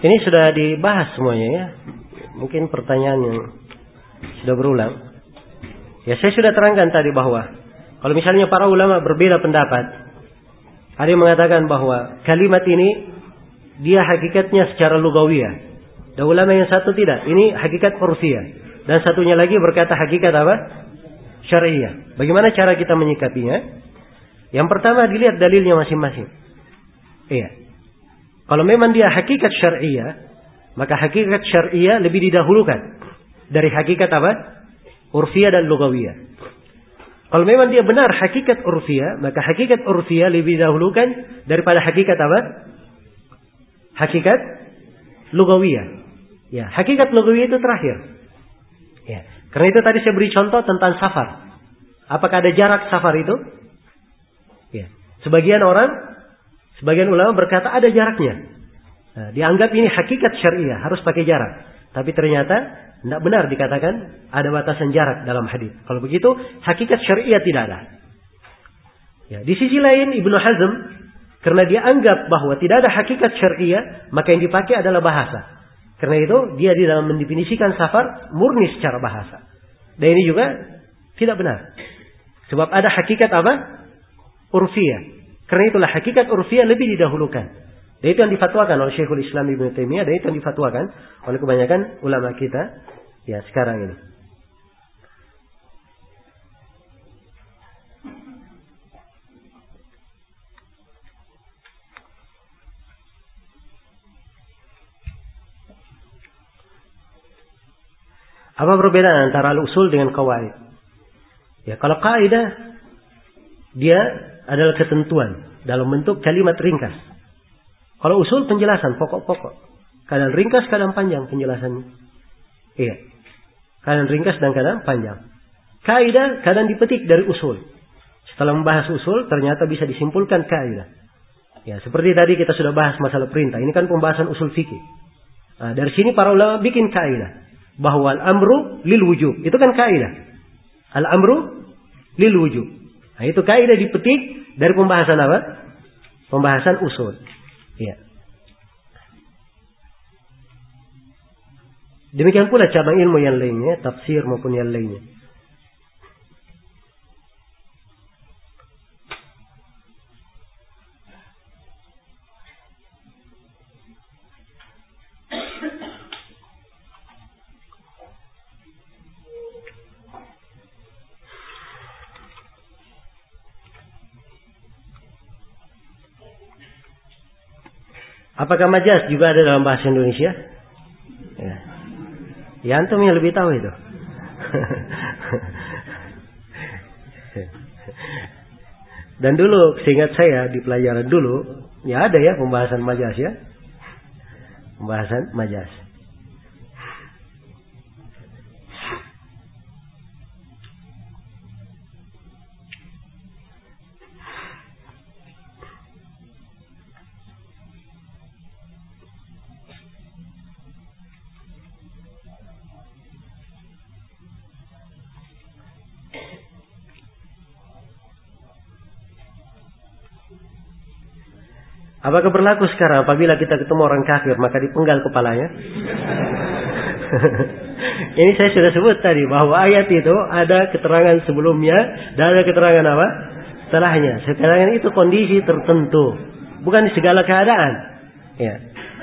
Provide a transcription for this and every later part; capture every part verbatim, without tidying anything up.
Ini sudah dibahas semuanya ya. Mungkin pertanyaan yang sudah berulang. Ya, saya sudah terangkan tadi bahwa kalau misalnya para ulama berbeda pendapat, ada yang mengatakan bahwa kalimat ini dia hakikatnya secara lugawiyah. Dan ulama yang satu tidak, ini hakikat urfiyah. Dan satunya lagi berkata hakikat apa? Syariah. Bagaimana cara kita menyikapinya? Yang pertama dilihat dalilnya masing-masing. Iya. Kalau memang dia hakikat syariah, maka hakikat syariah lebih didahulukan dari hakikat apa? Urfiyah dan lugawiyah. Kalau memang dia benar hakikat urfiyah, maka hakikat urfiyah lebih didahulukan daripada hakikat apa? Hakikat lugawiyah. Ya, hakikat lugawiyah itu terakhir. Ya, karena itu tadi saya beri contoh tentang safar. Apakah ada jarak safar itu? Ya, sebagian orang, sebagian ulama berkata ada jaraknya. Nah, dianggap ini hakikat syariah, harus pakai jarak. Tapi ternyata tidak benar dikatakan ada batasan jarak dalam hadis. Kalau begitu, hakikat syariah tidak ada. Ya, di sisi lain Ibnu Hazm, karena dia anggap bahwa tidak ada hakikat syariah, maka yang dipakai adalah bahasa. Karena itu dia di dalam mendefinisikan safar murni secara bahasa. Dan ini juga tidak benar. Sebab ada hakikat apa? Urfiyah. Karena itulah hakikat urfiyah lebih didahulukan. Dan itu yang difatwakan oleh Syekhul Islam Ibnu Taimiyah, dan itu yang difatwakan oleh kebanyakan ulama kita ya sekarang ini. Apa perbedaan antara al-usul dengan qawaid? Ya, kalau kaidah dia adalah ketentuan dalam bentuk kalimat ringkas. Kalau usul penjelasan pokok-pokok. Kadang ringkas, kadang panjang penjelasannya. Iya. Kadang ringkas dan kadang panjang. Kaidah kadang dipetik dari usul. Setelah membahas usul ternyata bisa disimpulkan kaidah. Ya, seperti tadi kita sudah bahas masalah perintah. Ini kan pembahasan usul fikih. Nah, dari sini para ulama bikin kaidah bahwa al-amru lil wujub. Itu kan kaidah. Al-amru lil wujub. Nah, itu kaidah dipetik dari pembahasan apa? Pembahasan usul. Ya. Demikian pula cabang ilmu yang lainnya, tafsir maupun yang lainnya. Apakah majaz juga ada dalam bahasa Indonesia? Ya, ya antum yang lebih tahu itu. Dan dulu, seingat saya di pelajaran dulu, ya ada ya pembahasan majaz ya, pembahasan majaz. Apakah berlaku sekarang apabila kita ketemu orang kafir maka dipenggal kepalanya? Ini saya sudah sebut tadi bahwa ayat itu ada keterangan sebelumnya dan ada keterangan apa? Setelahnya. Sekarang itu kondisi tertentu, bukan di segala keadaan. Ya.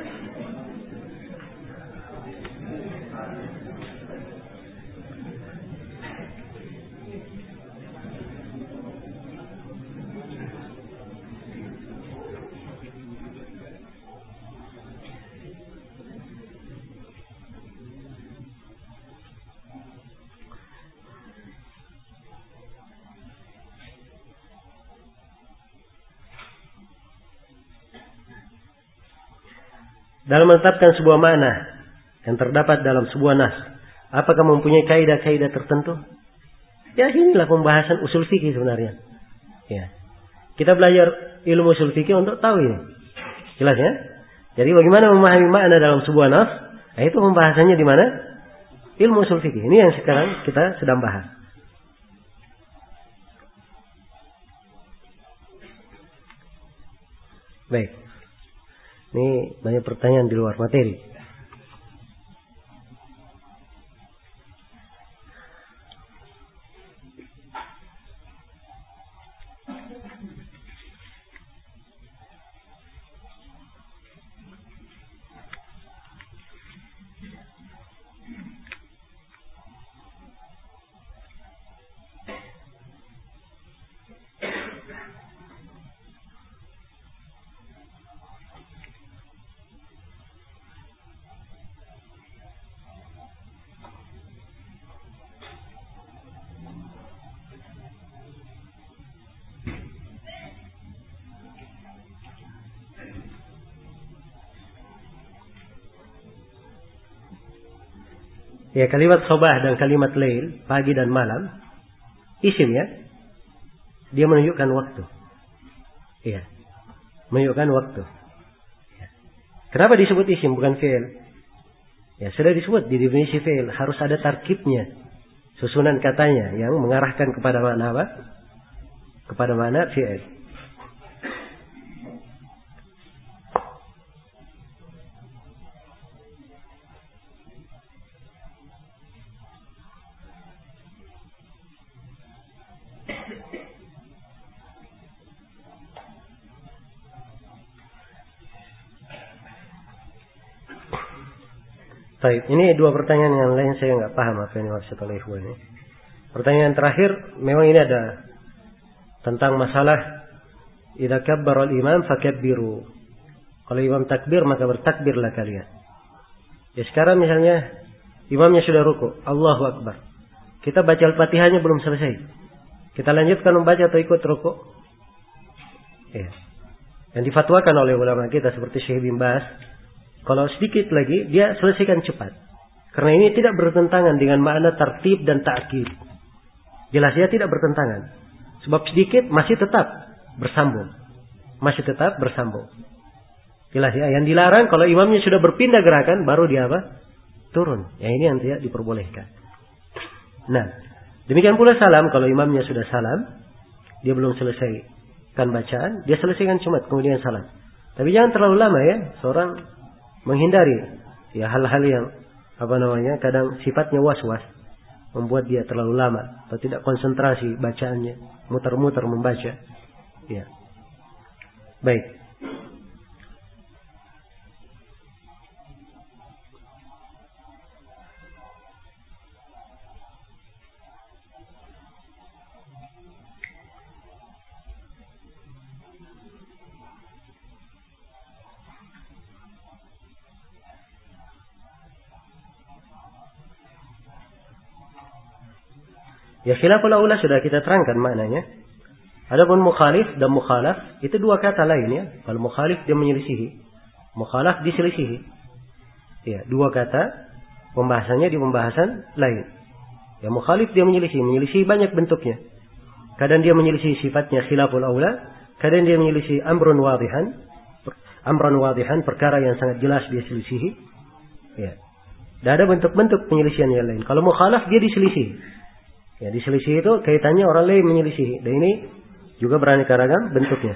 Dalam menetapkan sebuah makna yang terdapat dalam sebuah nas, apakah mempunyai kaidah-kaidah tertentu? Ya, inilah pembahasan usul fikih sebenarnya. Ya. Kita belajar ilmu usul fikih untuk tahu ini. Jelas ya? Jadi bagaimana memahami makna dalam sebuah nas? Nah, itu pembahasannya di mana? Ilmu usul fikih. Ini yang sekarang kita sedang bahas. Baik. Ini banyak pertanyaan di luar materi. Ya, kalimat sobah dan kalimat lail, pagi dan malam, isim ya. Dia menunjukkan waktu. Iya. Menunjukkan waktu. Ya. Kenapa disebut isim bukan fi'il? Ya, sudah disebut di definisi fi'il, harus ada tarkibnya. Susunan katanya yang mengarahkan kepada makna apa? Kepada makna fi'il. Baik, ini dua pertanyaan yang lain saya nggak paham apa yang maksud oleh ikhwan ini. Pertanyaan terakhir, memang ini ada tentang masalah idza kabbara al-imam fakabbiru. Kalau imam takbir maka bertakbirlah kalian. Ya sekarang misalnya imamnya sudah ruku, Allahu Akbar. Kita baca Al-Fatihahnya belum selesai. Kita lanjutkan membaca atau ikut ruku? Ya. Yang difatwakan oleh ulama kita seperti Syekh bin Baz, kalau sedikit lagi, dia selesaikan cepat. Karena ini tidak bertentangan dengan makna tartib dan ta'kid. Jelas dia tidak bertentangan. Sebab sedikit masih tetap bersambung. Masih tetap bersambung. Jelas ya, yang dilarang kalau imamnya sudah berpindah gerakan, baru dia apa? Turun. Yang ini yang tidak diperbolehkan. Nah, demikian pula salam. Kalau imamnya sudah salam, dia belum selesaikan bacaan, dia selesaikan cepat, kemudian salam. Tapi jangan terlalu lama ya, seorang menghindari ya hal-hal yang apa namanya kadang sifatnya was-was membuat dia terlalu lama atau tidak konsentrasi bacaannya, muter-muter membaca. Ya. Baik. Ya khilaful aula sudah kita terangkan maknanya. Adapun mukhalif dan mukhalaf itu dua kata lain ya. Kalau mukhalif dia menyelisihi, mukhalaf diselisihi. Ya, dua kata pembahasannya di pembahasan lain. Ya mukhalif dia menyelisihi, menyelisihi banyak bentuknya. Kadang dia menyelisihi sifatnya khilaful aula, kadang dia menyelisihi amrun wadihan, amrun wadihan perkara yang sangat jelas dia selisihi. Ya. Dan ada bentuk-bentuk penyelisihan yang lain. Kalau mukhalaf dia diselisihi. Ya, diselisih itu kaitannya orang lain menyelisihi. Dan ini juga beraneka ragam bentuknya.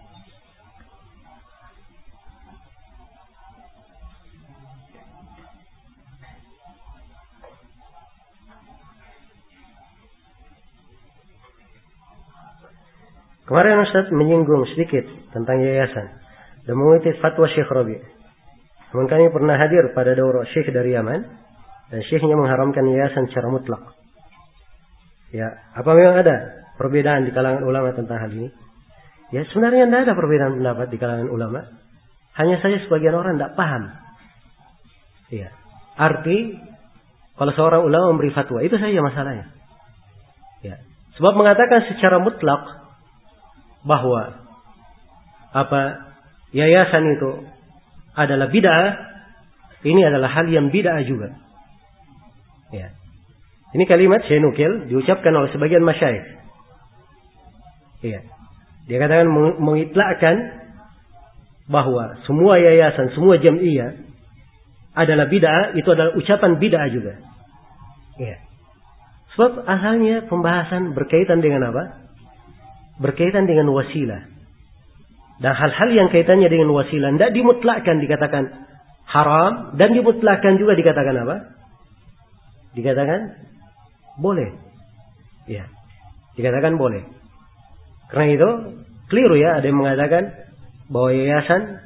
Kemarin Ustaz menyinggung sedikit tentang yayasan dan mengutip fatwa Syekh Rabi. Namun kami pernah hadir pada daurah Syekh dari Yaman dan Syekhnya mengharamkan yayasan secara mutlak. Ya, apa memang ada perbedaan di kalangan ulama tentang hal ini? Ya, sebenarnya tidak ada perbedaan pendapat di kalangan ulama. Hanya saja sebagian orang tidak paham. Ya, arti kalau seorang ulama memberi fatwa itu saja masalahnya. Ya, sebab mengatakan secara mutlak bahwa apa yayasan itu adalah bid'ah, ini adalah hal yang bid'ah juga. Ya. Ini kalimat saya nukil diucapkan oleh sebagian masyayikh. Iya. Dia katakan mengitlakkan bahwa semua yayasan, semua jam'iyah adalah bid'ah, itu adalah ucapan bid'ah juga. Iya. Sebab asalnya pembahasan berkaitan dengan apa? Berkaitan dengan wasilah. Dan hal-hal yang kaitannya dengan wasilah tidak dimutlakkan dikatakan haram, dan dimutlakkan juga dikatakan apa? Dikatakan boleh. Ya, dikatakan boleh. Karena itu keliru ya, ada yang mengatakan bahwa yayasan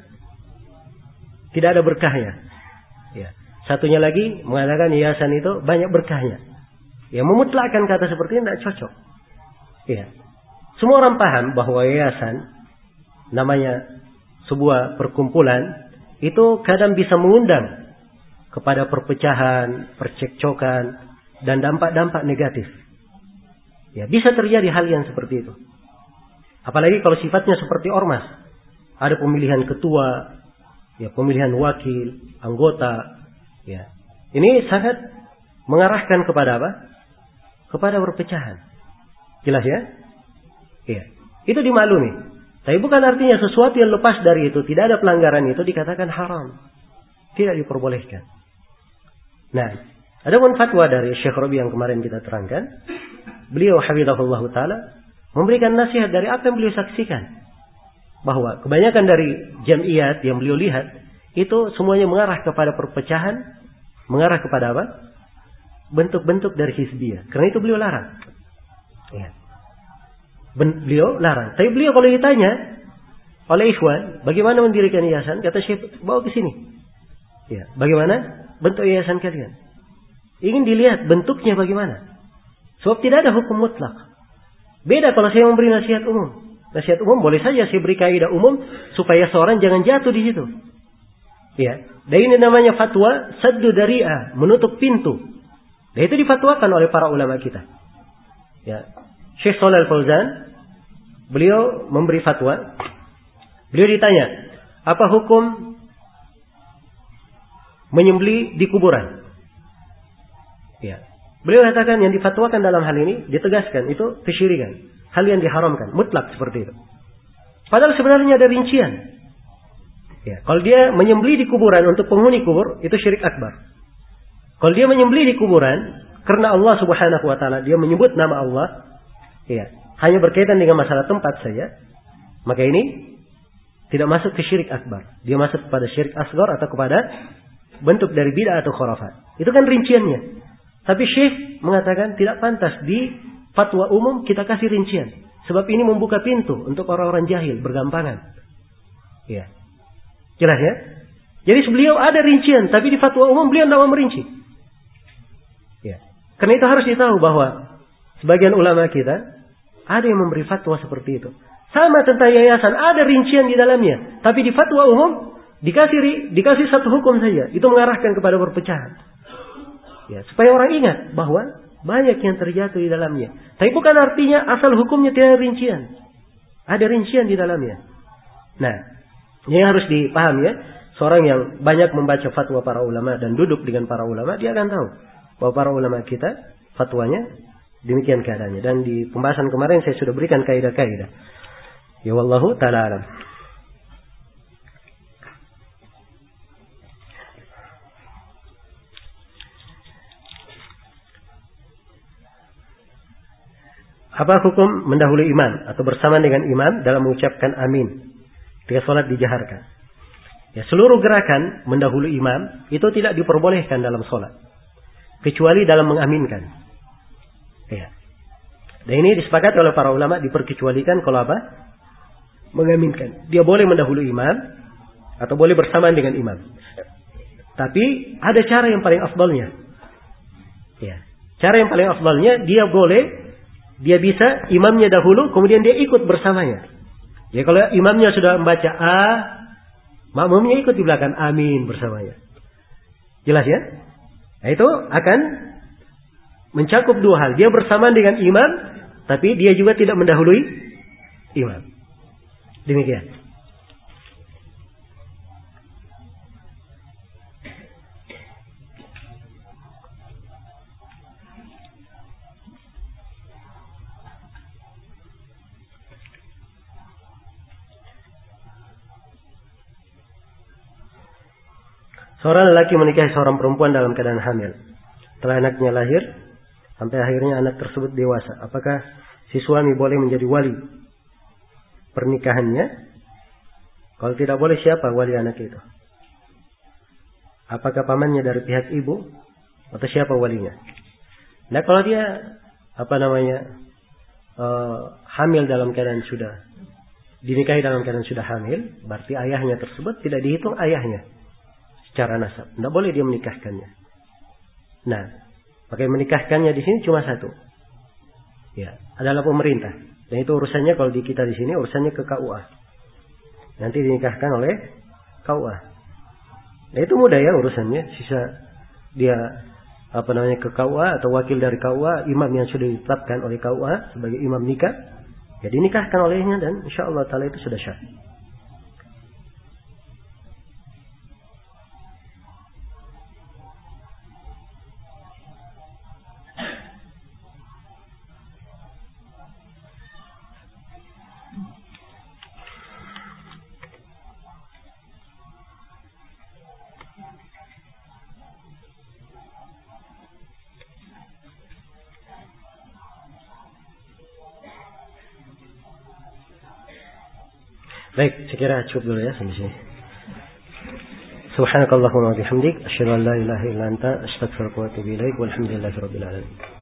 tidak ada berkahnya. Ya. Satunya lagi mengatakan yayasan itu banyak berkahnya. Ya, memutlakkan kata seperti ini tidak cocok. Ya. Semua orang paham bahwa yayasan namanya sebuah perkumpulan itu kadang bisa mengundang kepada perpecahan, percekcokan, dan dampak-dampak negatif. Ya, bisa terjadi hal yang seperti itu. Apalagi kalau sifatnya seperti ormas. Ada pemilihan ketua, ya, pemilihan wakil, anggota, ya. Ini sangat mengarahkan kepada apa? Kepada perpecahan. Jelas ya? Iya. Itu dimaklumi. Tapi bukan artinya sesuatu yang lepas dari itu, tidak ada pelanggaran itu dikatakan haram. Tidak diperbolehkan. Nah, ada pun fatwa dari Syekh Rabi yang kemarin kita terangkan. Beliau hafizahullah ta'ala memberikan nasihat dari apa yang beliau saksikan. Bahwa kebanyakan dari jamiat yang beliau lihat, itu semuanya mengarah kepada perpecahan, mengarah kepada apa? Bentuk-bentuk dari hizbiyah. Karena itu beliau larang. Ya. Beliau larang. Tapi beliau kalau ditanya oleh ikhwan, bagaimana mendirikan yayasan? Kata Syekh, bawa ke sini. Ya, bagaimana bentuk yayasan kalian? Ingin dilihat bentuknya bagaimana? Sebab tidak ada hukum mutlak. Beda kalau saya memberi nasihat umum. Nasihat umum boleh saja saya beri kaidah umum supaya seorang jangan jatuh di situ. Ya, dan ini namanya fatwa saddu dari'ah, menutup pintu. Dan itu difatwakan oleh para ulama kita. Ya. Syekh Shalih Al-Fauzan, beliau memberi fatwa. Beliau ditanya, apa hukum menyembelih di kuburan? Ya. Beliau katakan yang difatwakan dalam hal ini, ditegaskan, itu kesyirikan. Hal yang diharamkan, mutlak seperti itu. Padahal sebenarnya ada rincian. Ya. Kalau dia menyembelih di kuburan untuk penghuni kubur, itu syirik akbar. Kalau dia menyembelih di kuburan, karena Allah subhanahu wa ta'ala, dia menyebut nama Allah, ya, hanya berkaitan dengan masalah tempat saja, maka ini tidak masuk ke syirik akbar. Dia masuk kepada syirik asghar atau kepada bentuk dari bid'ah atau khurafat. Itu kan rinciannya. Tapi Syekh mengatakan tidak pantas di fatwa umum kita kasih rincian. Sebab ini membuka pintu untuk orang-orang jahil bergampangan. Ya. Jelas ya? Jadi beliau ada rincian, tapi di fatwa umum beliau tidak mau merinci. Ya. Karena itu harus ditahu bahwa sebagian ulama kita ada yang memberi fatwa seperti itu. Sama tentang yayasan, ada rincian di dalamnya. Tapi di fatwa umum, dikasih dikasih satu hukum saja. Itu mengarahkan kepada perpecahan. Ya, supaya orang ingat bahwa banyak yang terjatuh di dalamnya. Tapi bukan artinya asal hukumnya tidak ada rincian. Ada rincian di dalamnya. Nah, ini harus dipahami ya. Seorang yang banyak membaca fatwa para ulama dan duduk dengan para ulama, dia akan tahu bahwa para ulama kita fatwanya demikian keadaannya. Dan di pembahasan kemarin saya sudah berikan kaidah-kaidah. Ya wallahu ta'ala alam. Apa hukum mendahului imam atau bersama dengan imam dalam mengucapkan amin ketika sholat dijaharkan? Ya, seluruh gerakan mendahului imam itu tidak diperbolehkan dalam sholat, kecuali dalam mengaminkan. Ya. Dan ini disepakati oleh para ulama, diperkecualikan kalau apa? Mengaminkan. Dia boleh mendahului imam atau boleh bersamaan dengan imam. Tapi ada cara yang paling afdalnya. Ya. Cara yang paling afdalnya dia boleh, dia bisa imamnya dahulu, kemudian dia ikut bersamanya. Ya, kalau imamnya sudah membaca A, makmumnya ikut di belakang amin bersamanya. Jelas ya? Nah, itu akan mencakup dua hal. Dia bersamaan dengan imam, tapi dia juga tidak mendahului imam. Demikian. Seorang lelaki menikahi seorang perempuan dalam keadaan hamil. Setelah anaknya lahir, sampai akhirnya anak tersebut dewasa. Apakah si suami boleh menjadi wali pernikahannya? Kalau tidak boleh, siapa wali anak itu? Apakah pamannya dari pihak ibu atau siapa walinya? Nah, kalau dia apa namanya uh, hamil dalam keadaan sudah dinikahi dalam keadaan sudah hamil, berarti ayahnya tersebut tidak dihitung ayahnya secara nasab. Tidak boleh dia menikahkannya. Nah, pakai menikahkannya di sini cuma satu. Ya, adalah pemerintah. Dan itu urusannya kalau di kita di sini urusannya ke K U A. Nanti dinikahkan oleh K U A. Nah, itu mudah ya urusannya. Sisa dia apa namanya ke K U A atau wakil dari K U A, imam yang sudah ditetapkan oleh K U A sebagai imam nikah, ya dinikahkan olehnya dan insyaallah taala itu sudah syah. Baik, saya kira cukup dulu ya sampai sini. Subhanakallahumma wa bihamdik, asyhadu an la ilaha illa anta, astaghfiruka wa atubu ilaik, walhamdulillahirabbil alamin.